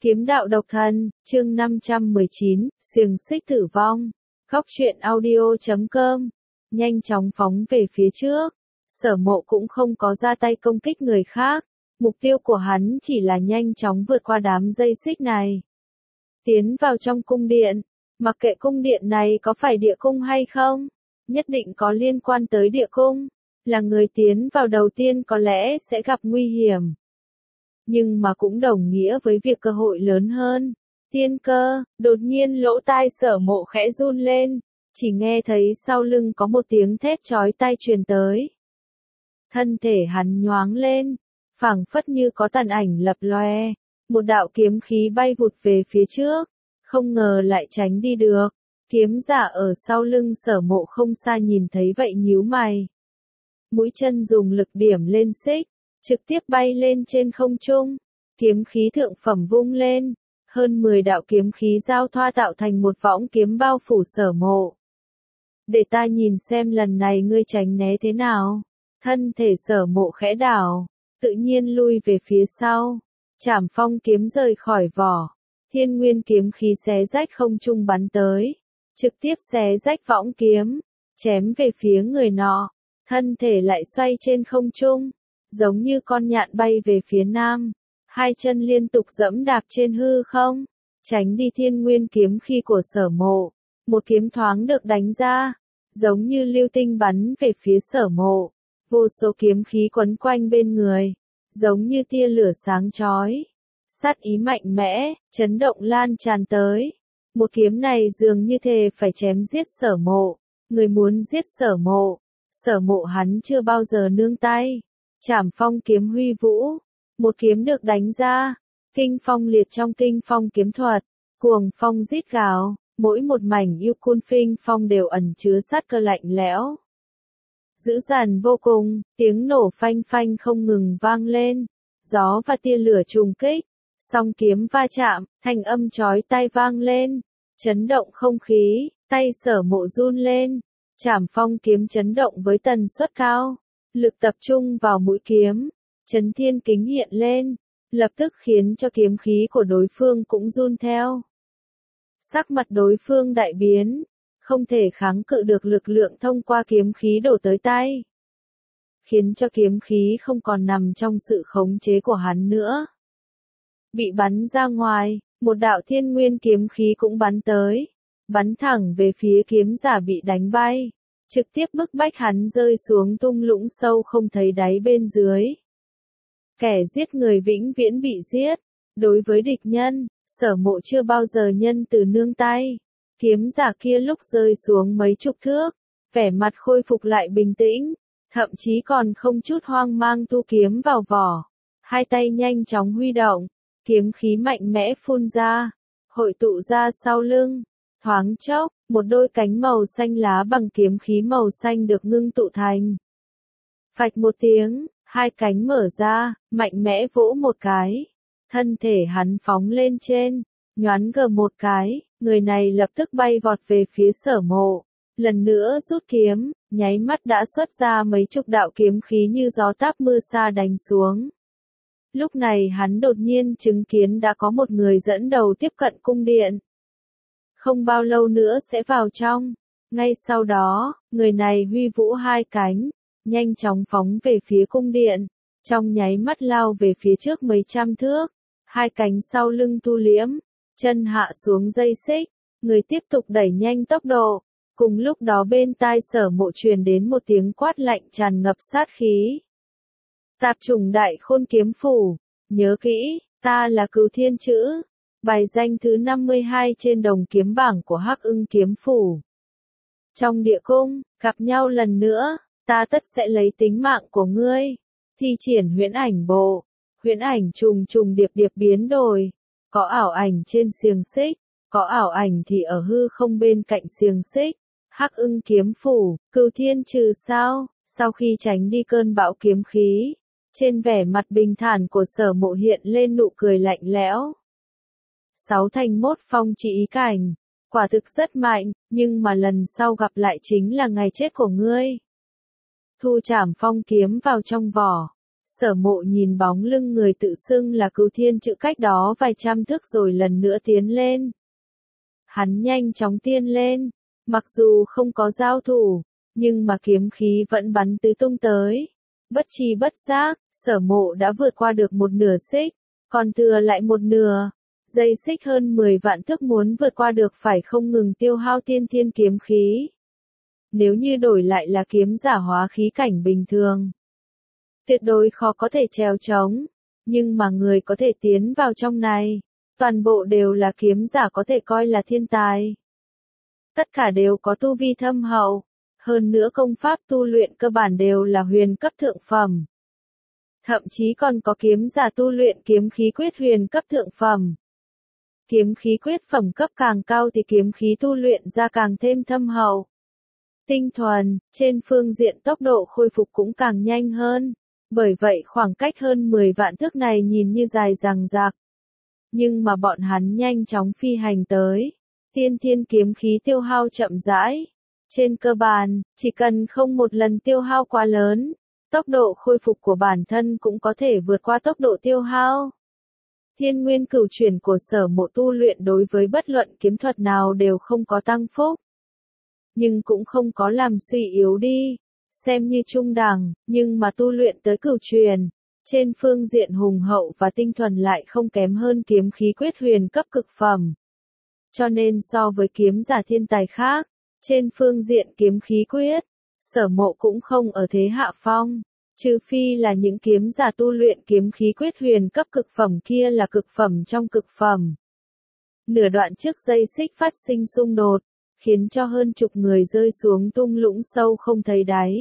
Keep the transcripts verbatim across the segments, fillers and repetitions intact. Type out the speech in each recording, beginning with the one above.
Kiếm đạo độc thân, chương năm trăm mười chín, xiềng xích tử vong. Góc truyện audio chấm com. Nhanh chóng phóng về phía trước. Sở Mộ cũng không có ra tay công kích người khác. Mục tiêu của hắn chỉ là nhanh chóng vượt qua đám dây xích này. Tiến vào trong cung điện. Mặc kệ cung điện này có phải địa cung hay không, nhất định có liên quan tới địa cung. Là người tiến vào đầu tiên có lẽ sẽ gặp nguy hiểm. Nhưng mà cũng đồng nghĩa với việc cơ hội lớn hơn. Tiên cơ, đột nhiên lỗ tai Sở Mộ khẽ run lên, chỉ nghe thấy sau lưng có một tiếng thét chói tai truyền tới. Thân thể hắn nhoáng lên, phảng phất như có tàn ảnh lập loe, một đạo kiếm khí bay vụt về phía trước, không ngờ lại tránh đi được. Kiếm giả ở sau lưng Sở Mộ không xa nhìn thấy vậy nhíu mày. Mũi chân dùng lực điểm lên xích, trực tiếp bay lên trên không trung, kiếm khí thượng phẩm vung lên, hơn mười đạo kiếm khí giao thoa tạo thành một võng kiếm bao phủ Sở Mộ. Để ta nhìn xem lần này ngươi tránh né thế nào. Thân thể Sở Mộ khẽ đảo, tự nhiên lui về phía sau, Trảm Phong kiếm rời khỏi vỏ, Thiên Nguyên kiếm khí xé rách không trung bắn tới, trực tiếp xé rách võng kiếm, chém về phía người nọ, thân thể lại xoay trên không trung, giống như con nhạn bay về phía nam, hai chân liên tục dẫm đạp trên hư không, tránh đi Thiên Nguyên kiếm khí của Sở Mộ. Một kiếm thoáng được đánh ra, giống như lưu tinh bắn về phía Sở Mộ, vô số kiếm khí quấn quanh bên người, giống như tia lửa sáng chói, sát ý mạnh mẽ, chấn động lan tràn tới. Một kiếm này dường như thề phải chém giết Sở Mộ, người muốn giết Sở Mộ, Sở Mộ hắn chưa bao giờ nương tay. Trảm Phong kiếm huy vũ, một kiếm được đánh ra, kinh phong liệt trong kinh phong kiếm thuật, cuồng phong rít gào, mỗi một mảnh yêu cun phinh phong đều ẩn chứa sát cơ lạnh lẽo. Dữ dằn vô cùng, tiếng nổ phanh phanh không ngừng vang lên, gió và tia lửa trùng kích, song kiếm va chạm, thanh âm chói tai vang lên, chấn động không khí, tay Sở Mộ run lên, Trảm Phong kiếm chấn động với tần suất cao, lực tập trung vào mũi kiếm, chấn thiên kính hiện lên, lập tức khiến cho kiếm khí của đối phương cũng run theo. Sắc mặt đối phương đại biến, không thể kháng cự được lực lượng thông qua kiếm khí đổ tới tay, khiến cho kiếm khí không còn nằm trong sự khống chế của hắn nữa. Bị bắn ra ngoài, một đạo Thiên Nguyên kiếm khí cũng bắn tới, bắn thẳng về phía kiếm giả bị đánh bay, trực tiếp bức bách hắn rơi xuống thung lũng sâu không thấy đáy bên dưới. Kẻ giết người vĩnh viễn bị giết, đối với địch nhân, Sở Mộ chưa bao giờ nhân từ nương tay. Kiếm giả kia lúc rơi xuống mấy chục thước, vẻ mặt khôi phục lại bình tĩnh, thậm chí còn không chút hoang mang thu kiếm vào vỏ, hai tay nhanh chóng huy động, kiếm khí mạnh mẽ phun ra, hội tụ ra sau lưng, thoáng chốc, một đôi cánh màu xanh lá bằng kiếm khí màu xanh được ngưng tụ thành. Phạch một tiếng, hai cánh mở ra, mạnh mẽ vỗ một cái, thân thể hắn phóng lên trên, nhoáng gờ một cái, người này lập tức bay vọt về phía Sở Mộ, lần nữa rút kiếm, nháy mắt đã xuất ra mấy chục đạo kiếm khí như gió táp mưa sa đánh xuống. Lúc này hắn đột nhiên chứng kiến đã có một người dẫn đầu tiếp cận cung điện. Không bao lâu nữa sẽ vào trong. Ngay sau đó, người này huy vũ hai cánh, nhanh chóng phóng về phía cung điện, trong nháy mắt lao về phía trước mấy trăm thước, hai cánh sau lưng thu liễm, chân hạ xuống dây xích, người tiếp tục đẩy nhanh tốc độ. Cùng lúc đó bên tai Sở Mộ truyền đến một tiếng quát lạnh tràn ngập sát khí. Tạp chủng đại khôn kiếm phủ, nhớ kỹ, ta là Cửu Thiên Chữ, bài danh thứ năm mươi hai trên đồng kiếm bảng của Hắc Ưng kiếm phủ. Trong địa cung, gặp nhau lần nữa, ta tất sẽ lấy tính mạng của ngươi. Thi triển huyễn ảnh bộ, huyễn ảnh trùng trùng điệp điệp biến đổi, có ảo ảnh trên xiềng xích, có ảo ảnh thì ở hư không bên cạnh xiềng xích. Hắc Ưng kiếm phủ, Cửu Thiên Trừ sao? Sau khi tránh đi cơn bão kiếm khí, trên vẻ mặt bình thản của Sở Mộ hiện lên nụ cười lạnh lẽo. Sáu thành mốt phong chỉ ý cảnh, quả thực rất mạnh, nhưng mà lần sau gặp lại chính là ngày chết của ngươi. Thu Trảm Phong kiếm vào trong vỏ, Sở Mộ nhìn bóng lưng người tự xưng là Cửu Thiên Chữ cách đó vài trăm thước rồi lần nữa tiến lên. Hắn nhanh chóng tiến lên, mặc dù không có giao thủ, nhưng mà kiếm khí vẫn bắn tứ tung tới. Bất tri bất giác, Sở Mộ đã vượt qua được một nửa xích, còn thừa lại một nửa. Dây xích hơn mười vạn thước muốn vượt qua được phải không ngừng tiêu hao tiên thiên kiếm khí. Nếu như đổi lại là kiếm giả hóa khí cảnh bình thường, tuyệt đối khó có thể trèo trống, nhưng mà người có thể tiến vào trong này, toàn bộ đều là kiếm giả có thể coi là thiên tài. Tất cả đều có tu vi thâm hậu, hơn nữa công pháp tu luyện cơ bản đều là huyền cấp thượng phẩm. Thậm chí còn có kiếm giả tu luyện kiếm khí quyết huyền cấp thượng phẩm. Kiếm khí quyết phẩm cấp càng cao thì kiếm khí tu luyện ra càng thêm thâm hậu. Tinh thuần, trên phương diện tốc độ khôi phục cũng càng nhanh hơn. Bởi vậy khoảng cách hơn mười vạn thước này nhìn như dài dằng dặc. Nhưng mà bọn hắn nhanh chóng phi hành tới. Tiên thiên kiếm khí tiêu hao chậm rãi. Trên cơ bản, chỉ cần không một lần tiêu hao quá lớn, tốc độ khôi phục của bản thân cũng có thể vượt qua tốc độ tiêu hao. Thiên nguyên cửu chuyển của Sở Mộ tu luyện đối với bất luận kiếm thuật nào đều không có tăng phúc. Nhưng cũng không có làm suy yếu đi, xem như trung đẳng, nhưng mà tu luyện tới cửu truyền, trên phương diện hùng hậu và tinh thuần lại không kém hơn kiếm khí quyết huyền cấp cực phẩm. Cho nên so với kiếm giả thiên tài khác, trên phương diện kiếm khí quyết, Sở Mộ cũng không ở thế hạ phong, trừ phi là những kiếm giả tu luyện kiếm khí quyết huyền cấp cực phẩm kia là cực phẩm trong cực phẩm. Nửa đoạn trước dây xích phát sinh xung đột, khiến cho hơn chục người rơi xuống tung lũng sâu không thấy đáy.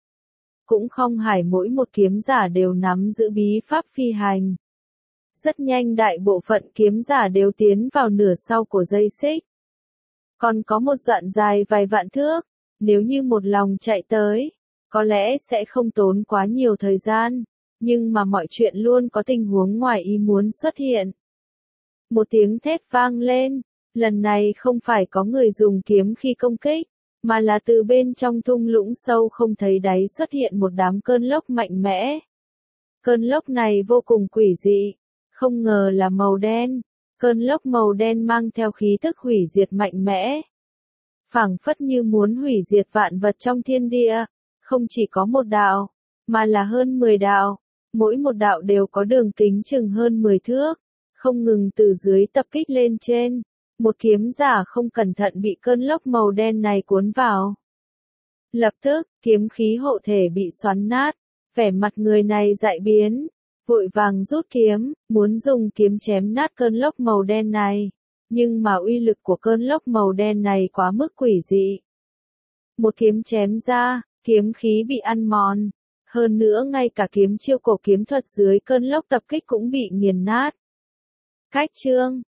Cũng không hải mỗi một kiếm giả đều nắm giữ bí pháp phi hành. Rất nhanh đại bộ phận kiếm giả đều tiến vào nửa sau của dây xích. Còn có một đoạn dài vài vạn thước, nếu như một lòng chạy tới, có lẽ sẽ không tốn quá nhiều thời gian, nhưng mà mọi chuyện luôn có tình huống ngoài ý muốn xuất hiện. Một tiếng thét vang lên, lần này không phải có người dùng kiếm khi công kích, mà là từ bên trong thung lũng sâu không thấy đáy xuất hiện một đám cơn lốc mạnh mẽ. Cơn lốc này vô cùng quỷ dị, không ngờ là màu đen, cơn lốc màu đen mang theo khí tức hủy diệt mạnh mẽ. Phảng phất như muốn hủy diệt vạn vật trong thiên địa, không chỉ có một đạo, mà là hơn mười đạo, mỗi một đạo đều có đường kính chừng hơn mười thước, không ngừng từ dưới tập kích lên trên. Một kiếm giả không cẩn thận bị cơn lốc màu đen này cuốn vào. Lập tức, kiếm khí hộ thể bị xoắn nát, vẻ mặt người này dại biến, vội vàng rút kiếm, muốn dùng kiếm chém nát cơn lốc màu đen này. Nhưng mà uy lực của cơn lốc màu đen này quá mức quỷ dị. Một kiếm chém ra, kiếm khí bị ăn mòn. Hơn nữa ngay cả kiếm chiêu cổ kiếm thuật dưới cơn lốc tập kích cũng bị nghiền nát. Cách chương